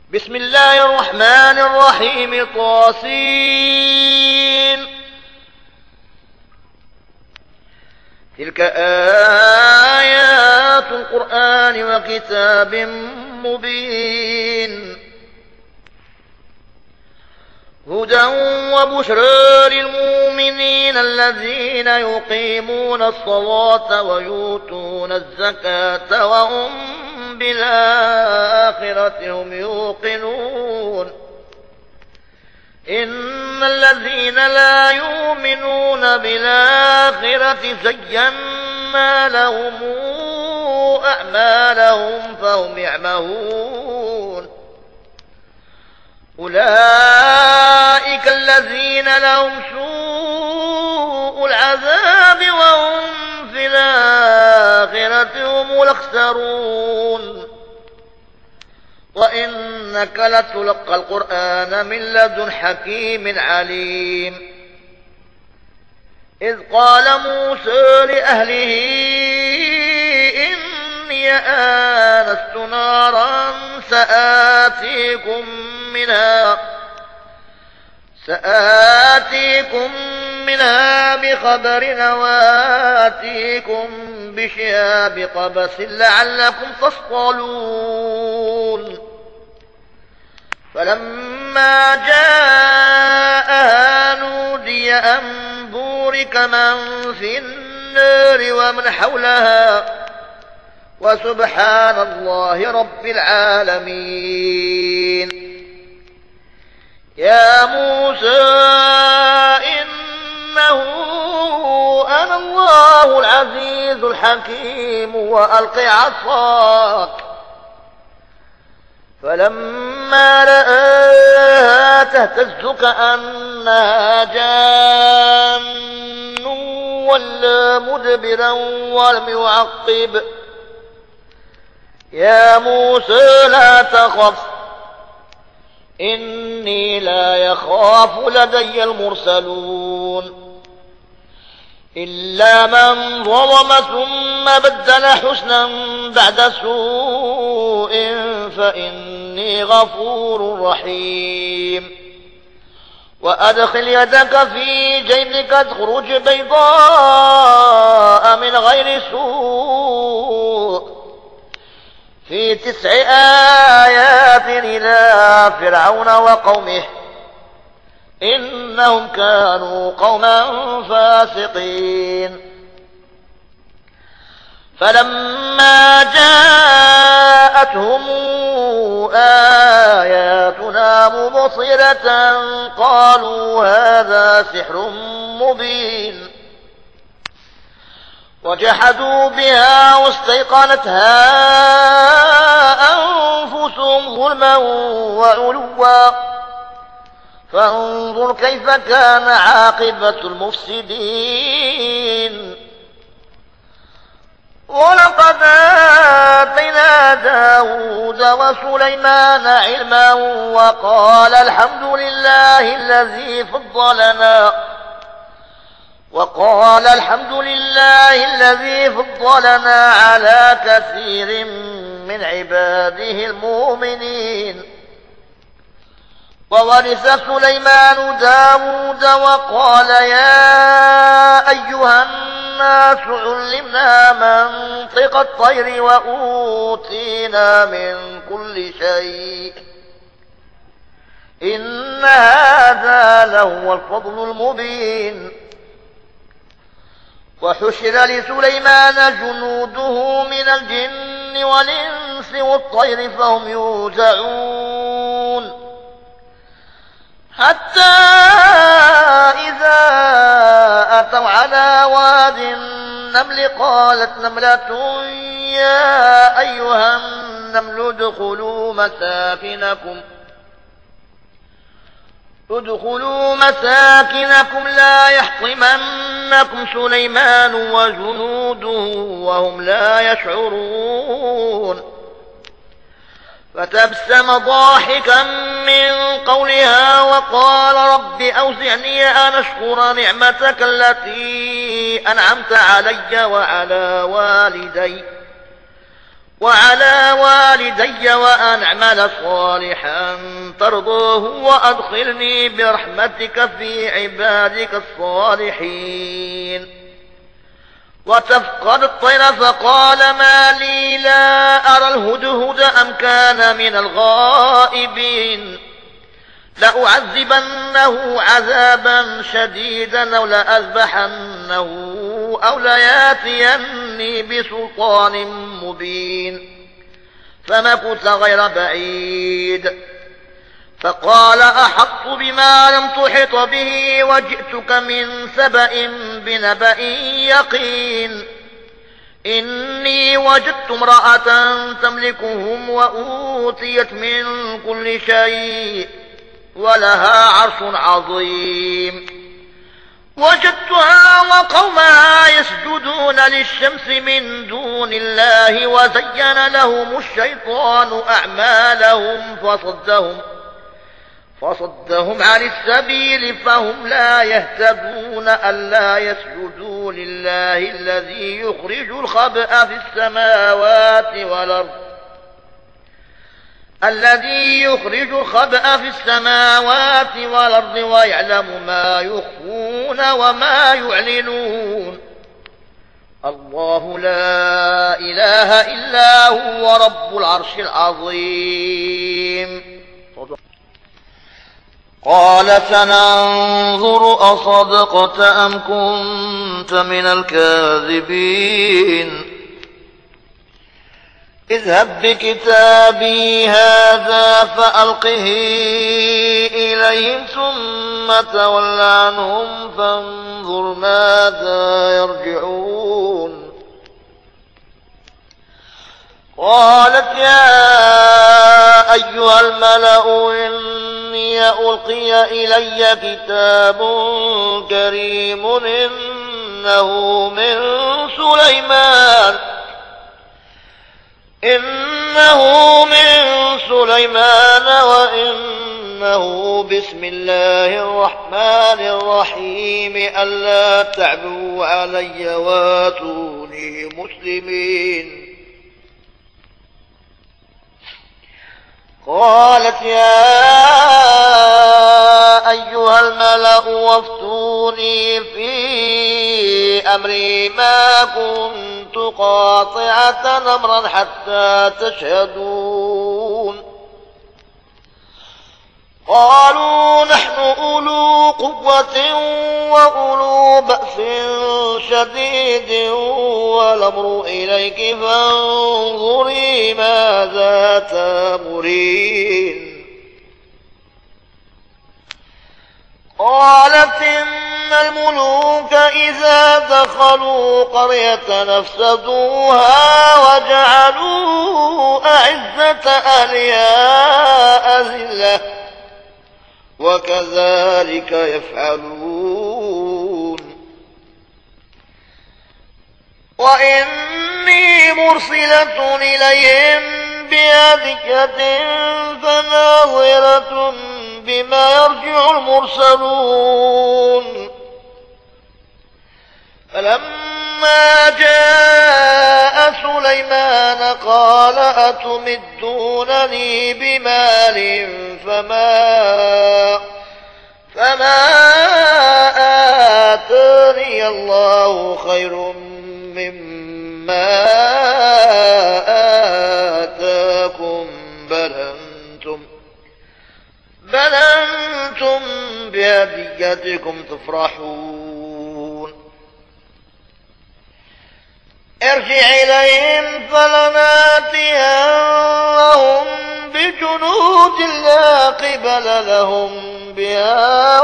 بسم الله الرحمن الرحيم طاسين. تلك آيات القرآن وكتاب مبين هدى وبشرى للمؤمنين الذين يقيمون الصلاة ويؤتون الزكاة وهم بالآخرة هم يوقنون. إن الذين لا يؤمنون بالآخرة زينا لهم أعمالهم فهم يعمهون. أولئك الذين لهم سوء العذاب وهم في الآخرة هم الأخسرون. وإنك لتلقى القرآن من لدن حكيم عليم. إذ قال موسى لأهله إني آنست نارا سآتيكم منها بخبر وآتيكم بشهاب قبس لعلكم تصطلون. فلما جاءها نودي أن بورك من في النار ومن حولها وسبحان الله رب العالمين. يا موسى إنه أنا الله العزيز الحكيم وألق عصاك. فلما رآها تهتز كأنها جان ولا مدبرا ولم يعقب. يا موسى لا تخف إني لا يخاف لدي المرسلون. إلا من ظلم ثم بدل حسنا بعد سوء فإني غفور رحيم. وأدخل يدك في جيبك تخرج بيضاء من غير سوء في 9 آيات إلى فرعون وقومه إنهم كانوا قوما فاسقين. فلما جاءتهم آياتنا مبصرة قالوا هذا سحر مبين. وجحدوا بها واستيقنتها أنفسهم ظلما وعلوا فانظر كيف كان عاقبة المفسدين. ولقد آتينا داود وسليمان علما وقال الحمد لله الذي فضلنا على كثير من عباده المؤمنين. وورث سليمان داود وقال يا أيها الناس علمنا منطق الطير وأوتينا من كل شيء إن هذا لهو الفضل المبين. وحشر لسليمان جنوده من الجن والإنس والطير فهم يوزعون. حتى إذا أتوا على واد النمل قالت نملة يا أيها النمل ادخلوا مساكنكم لا يحطمنكم سليمان وجنوده وهم لا يشعرون. فتبسم ضاحكا من قولها وقال رب أوزعني أن أشكر نعمتك التي أنعمت علي وعلى والدي وعلى والدي وأن أعمل صالحا ترضاه وأدخلني برحمتك في عبادك الصالحين. وتفقد الطير فقال ما لي لا أرى الهدهد أم كان من الغائبين لأعذبنه عذابا شديدا أو لأذبحنه أو لياتيني بسلطان مبين. فمكث غير بعيد فقال أحطت بما لم تحط به وجئتك من سبأ بنبأ يقين. إني وجدت امرأة تملكهم وأوتيت من كل شيء ولها عرش عظيم. وجدتها وقومها يسجدون للشمس من دون الله وزين لهم الشيطان أعمالهم فصدهم عن السبيل فهم لا يهتدون ألا يسجدوا لله الذي يخرج الخبأ في السماوات والأرض ويعلم ما يخفون وما يعلنون. الله لا إله إلا هو رب العرش العظيم. قال سننظر أصدقت أم كنت من الكاذبين. اذهب بكتابي هذا فألقه إليهم ثم تول عنهم فانظر ماذا يرجعون. قالت يا أيها الملأ إني ألقي إلي كتاب كريم إنه من سليمان وإنه بسم الله الرحمن الرحيم ألا تعلوا علي واتوني مسلمين. قالت يا أيها الملأ وافتوني في أمري ما كنت قاطعة أمرا حتى تشهدون. قالوا نحن أولو قوة وأولو بأس شديد والأمر إليك فانظري ماذا تأمرين. قالت إن الملوك إذا دخلوا قرية أفسدوها وجعلوا أعزة أهلها أذلة وكذلك يفعلون. وإني مرسلة إليهم بهدية فناظرة بما يرجع المرسلون. فلما جاء سليمان قال أتمدونني بمال فما آتاني الله خير مما آتاكم بل أنتم بهديتكم تفرحون. ارجع إليهم فلناتينهم بجنود لا قبل لهم بها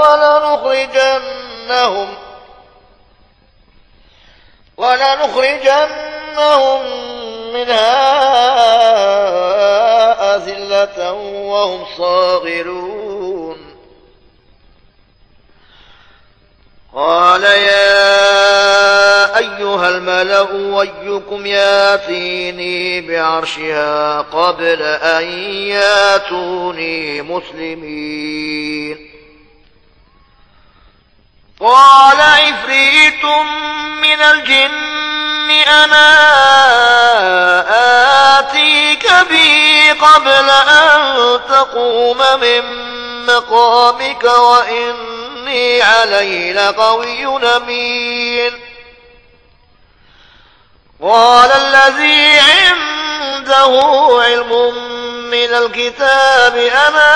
ولنخرجنهم منها أذلة وهم صاغرون. قال يا أيها الملأ أيكم ياتيني بعرشها قبل أن ياتوني مسلمين. قال عفريت من الجن أنا آتيك به قبل أن تقوم من مقامك وإني عليه لقوي أمين. قال الذي عنده علم من الكتاب أنا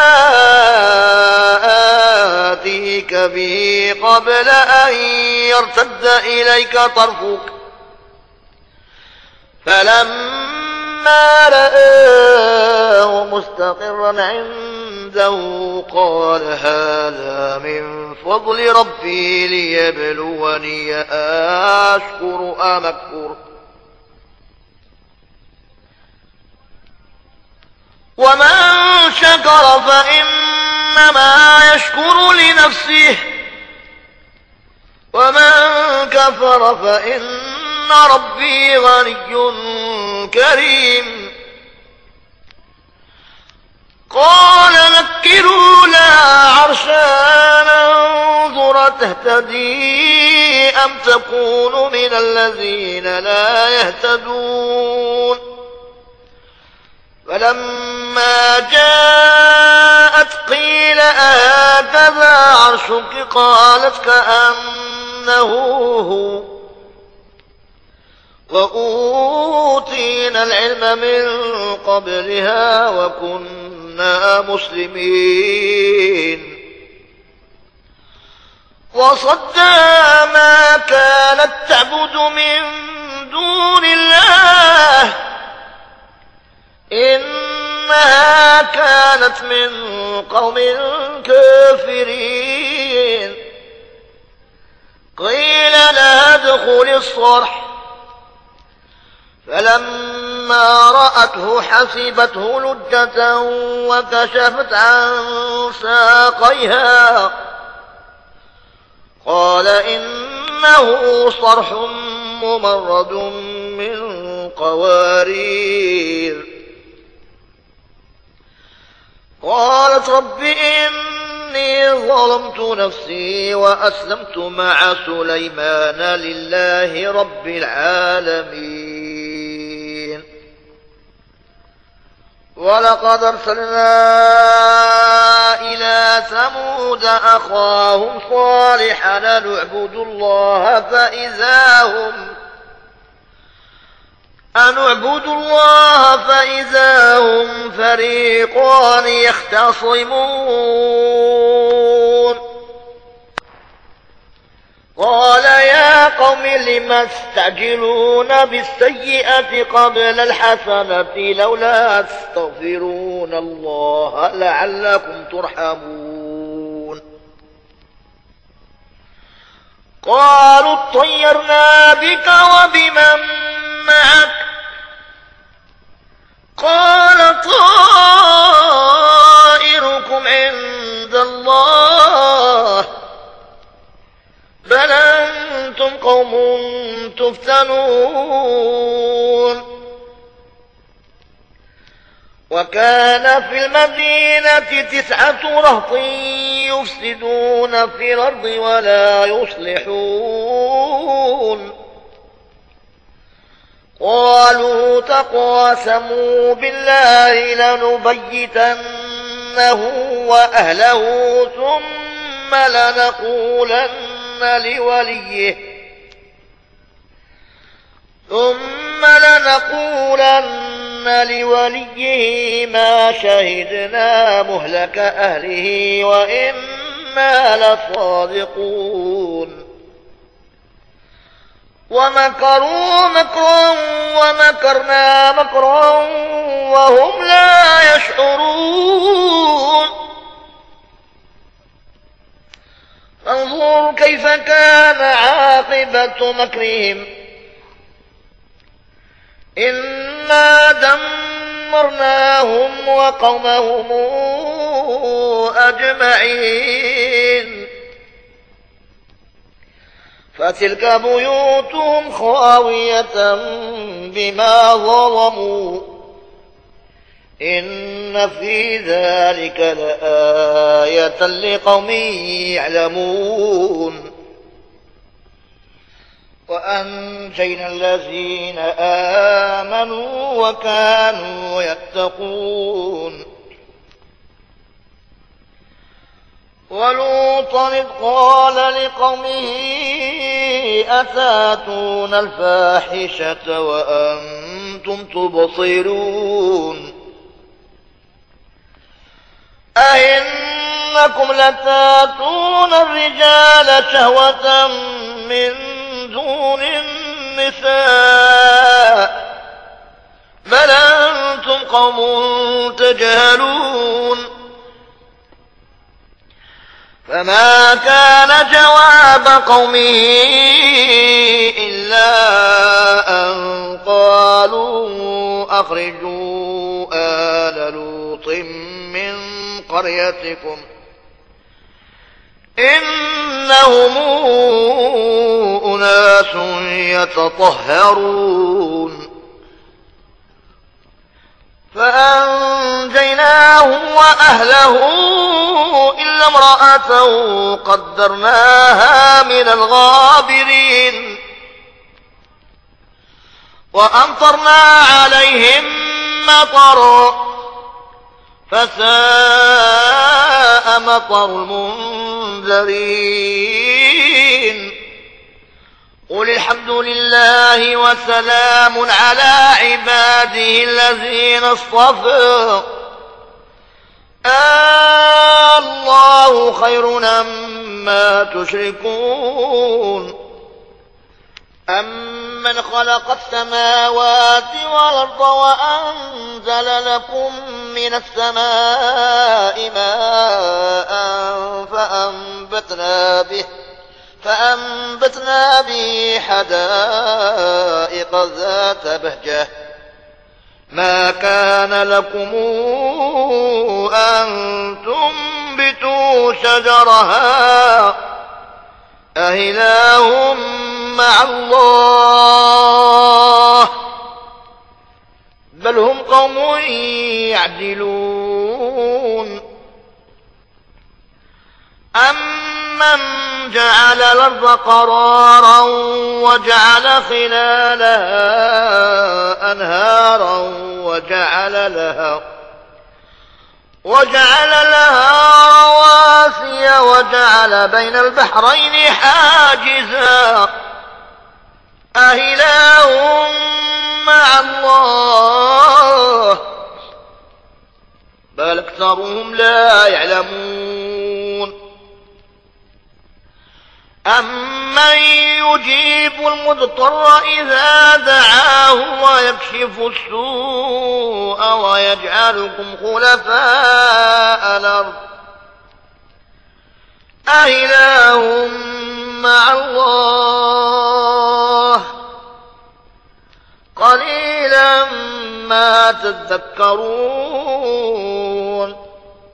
آتيك به قبل أن يرتد إليك طرفك فلما رآه مستقرا عنده قال هذا من فضل ربي ليبلوني أشكر أم أكفر ومن شكر فإنما يشكر لنفسه ومن كفر فإن ربي غني كريم. قال نكروا لها عرشا ننظر تهتدي أم تكون من الذين لا يهتدون. فلما جاءت قيل أهكذا عرشك قالت كأنه هو وأوتينا العلم من قبلها وكنا مسلمين. وصدها ما كانت تعبد من دون الله إنها كانت من قوم كافرين. قيل لها ادخل الصرح فلما رأته حسبته لجة وكشفت عن ساقيها قال إنه صرح ممرد من قوارير. قالت رب إني ظلمت نفسي وأسلمت مع سليمان لله رب العالمين. ولقد أرسلنا إلى ثمود أخاهم صالحا أن اعبدوا الله فإذا هم فريقان يختصمون. قال يا قوم لم تستعجلون بالسيئة قبل الحسنة لولا تستغفرون الله لعلكم ترحمون. قالوا اطيرنا بك وبمن معك قال طائركم عند الله بل أنتم قوم تفتنون. وكان في المدينة 9 رهط يفسدون في الأرض ولا يصلحون. قالوا تقاسموا بالله لنبيتنه وأهله ثم لنقولن لوليه ما شهدنا مهلك أهله وإنا لصادقون. ومكروا مكرا ومكرنا مكرا وهم لا يشعرون. فانظروا كيف كان عاقبة مكرهم إنا دمرناهم وقومهم أجمعين. فتلك بيوتهم خاوية بما ظلموا إن في ذلك لآية لقوم يعلمون. وأنجينا الذين آمنوا وكانوا يتقون. ولوطا إذ قال لقومه أتاتون الفاحشة وأنتم تبصرون أئنكم لتاتون الرجال شهوة من دون النساء بل أنتم قوم تجهلون. فما كان جواب قومه إلا أن قالوا أخرجوا آل لوط من قريتكم إنهم أناس يتطهرون. فأنجيناه وأهله إلا امرأته قدرناها من الغابرين. وأمطرنا عليهم مطرا فساء مطر المنذرين. قل الحمد لله وسلام على عباده الذين اصطفى الله خير أما تشركون. أمن خلق السماوات والأرض وأنزل لكم من السماء ماء فأنبتنا به حدائق ذات بهجة ما كان لكم أن تنبتوا شجرها أإله مع الله بل هم قوم يعدلون. أمن جعل الأرض قرارا وجعل خلالها أنهارا وجعل لها رواسي وجعل بين البحرين حاجزا أإله مع الله بل أكثرهم لا يعلمون. أمن يجيب المضطر إذا دعاه ويكشف السوء ويجعلكم خلفاء الأرض أإله مع الله قليلا ما تذكرون.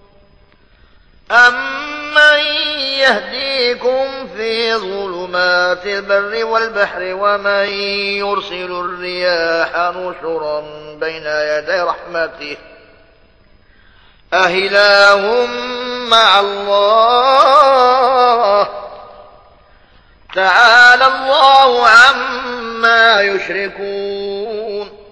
أمن يهديكم في ظلمات البر والبحر ومن يرسل الرياح نشرا بين يدي رحمته أإله مع الله تعالى الله عما يشركون.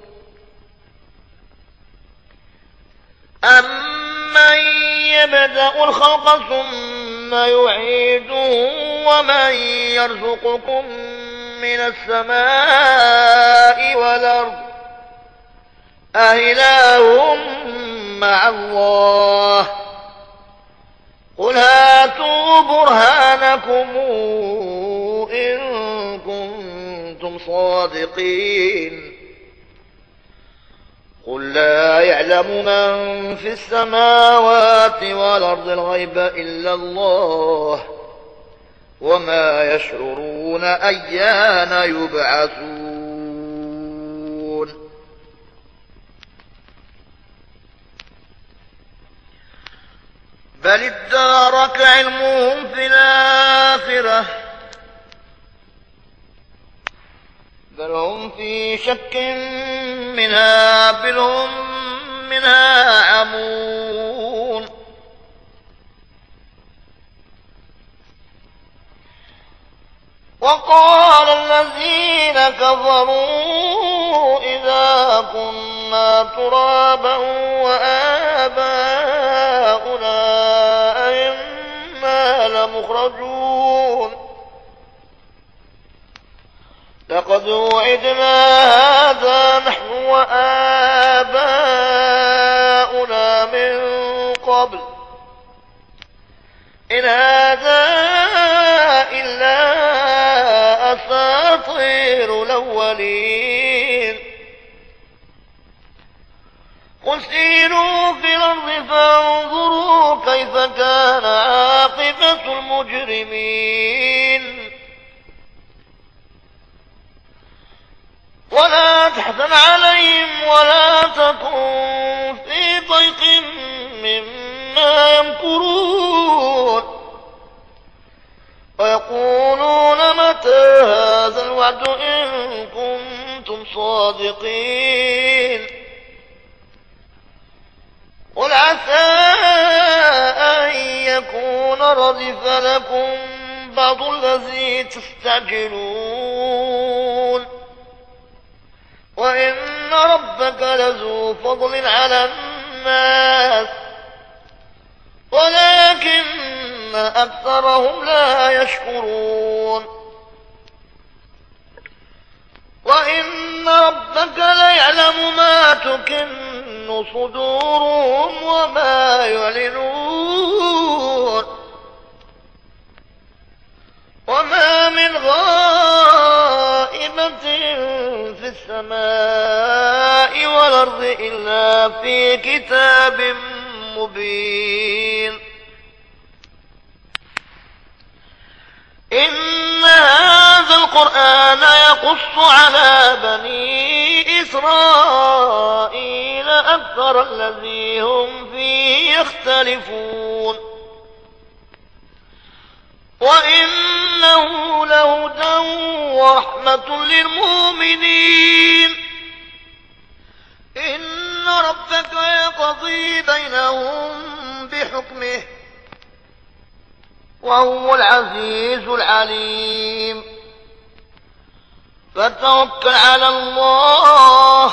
أمن يبدأ الخلق ثم يعيده ومن يرزقكم من السماء والأرض أإله مع الله قل هاتوا برهانكم إن كنتم صادقين. قل لا يعلم من في السماوات والأرض الغيب إلا الله وما يشعرون أيان يبعثون. بل ادارك علمهم في الآخرة بل هم في شك منها بل هم منها عمون. وقال الذين كفروا إذا كنا ترابا وآباؤنا أئنا لمخرجون لقد وعدنا هذا نحن وآباؤنا من قبل إن هذا إلا أساطير الأولين قل سيروا في الأرض فانظروا كيف كان عاقبة المجرمين ولا تحزن عليهم ولا تكن في ضيق مما يمكرون ويقولون متى هذا الوعد إن كنتم صادقين قل عسى أن يكون ردف لكم بعض الذي تستعجلون وإن ربك لذو فضل على الناس ولكن أكثرهم لا يشكرون وإن ربك ليعلم ما تكن صدورهم وما يعلنون وما من غائبة في السماء والأرض إلا في كتاب مبين إن هذا القرآن يقص على بني إسرائيل أكثر الذي هم فيه يختلفون وإنه لهدى ورحمة للمؤمنين إن ربك يقضي بينهم بحكمه وهو العزيز العليم فتوكل على الله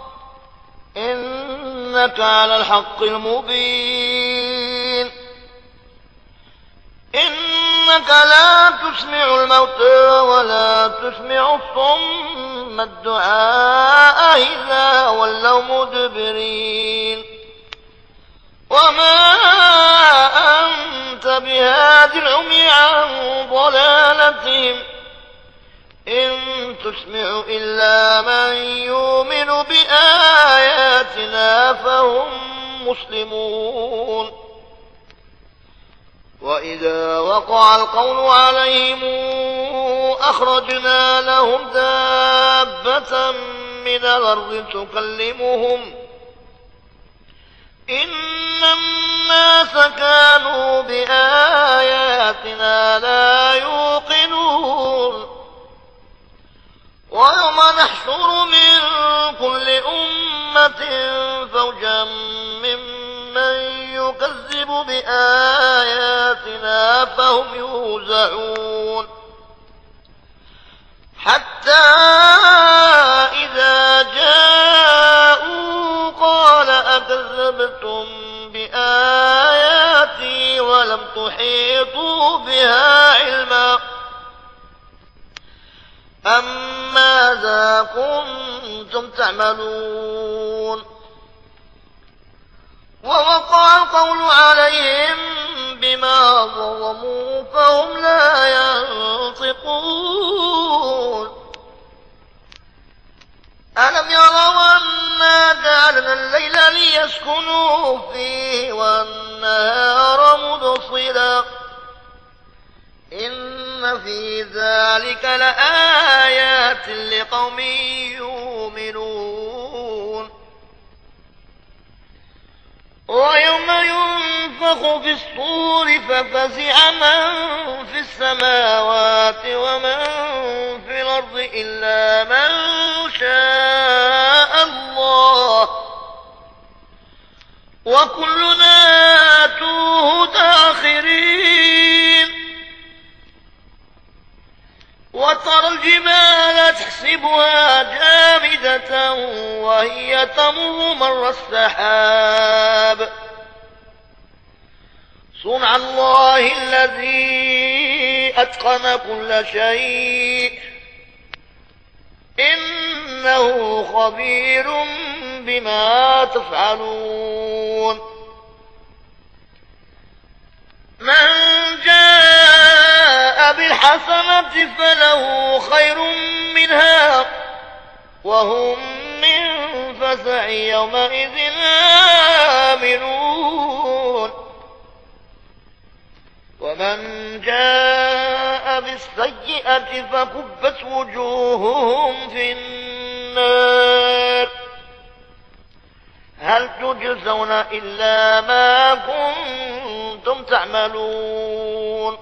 إنك على الحق المبين إنك لا تسمع الموتى ولا تسمع الصم الدعاء إذا ولوا مدبرين وما أنت بهاد العمي عن ضلالتهم إن تسمع إلا من يؤمن بآياتنا فهم مسلمون وإذا وقع القول عليهم أخرجنا لهم دابة من الأرض تكلمهم إن الناس كانوا بآياتنا لا يوقنون ويوم نحشر من كل أمة فوجا ممن يكذب بآياتنا فهم يوزعون حتى إذا جاءوا قال أكذبتم بآياتي ولم تحيطوا بها علما أم ماذا كنتم تعملون ووقع القول عليهم بما ظلموا فهم لا ينطقون ألم يروا أنا جعلنا الليل ليسكنوا فيه والنهار مبصرا إن في ذلك لآيات لقوم يؤمنون ويوم ينفخ في الصور ففزع من في السماوات ومن في الأرض إلا من شاء الله وكلنا آتوه داخرين وترى الجبال تحسبها تحسبها جامدة وهي تمر مر السحاب صنع الله الذي أتقن كل شيء إنه خبير بما تفعلون من جاء بالحسنة فله خير منها وهم من فزع يومئذ آمنون ومن جاء بالسيئة فكبت وجوههم في النار هل تجزون إلا ما كنتم تعملون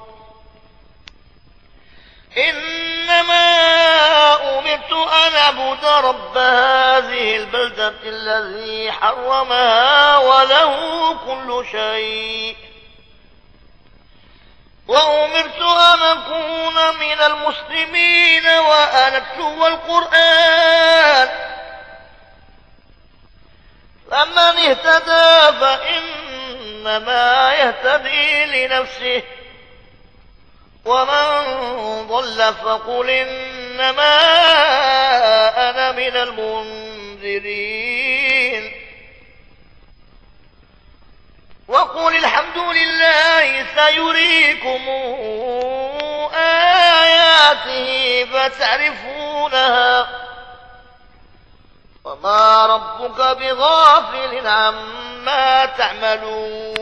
إنما أمرت أن أعبد رب هذه البلدة الذي حرمها وله كل شيء وأمرت أن أكون من المسلمين وأن أتلو القرآن فمن اهتدى فإنما يهتدي لنفسه ومن ضل فقل إنما أنا من المنذرين وقل الحمد لله سيريكم آياته فتعرفونها وما ربك بغافل عما تعملون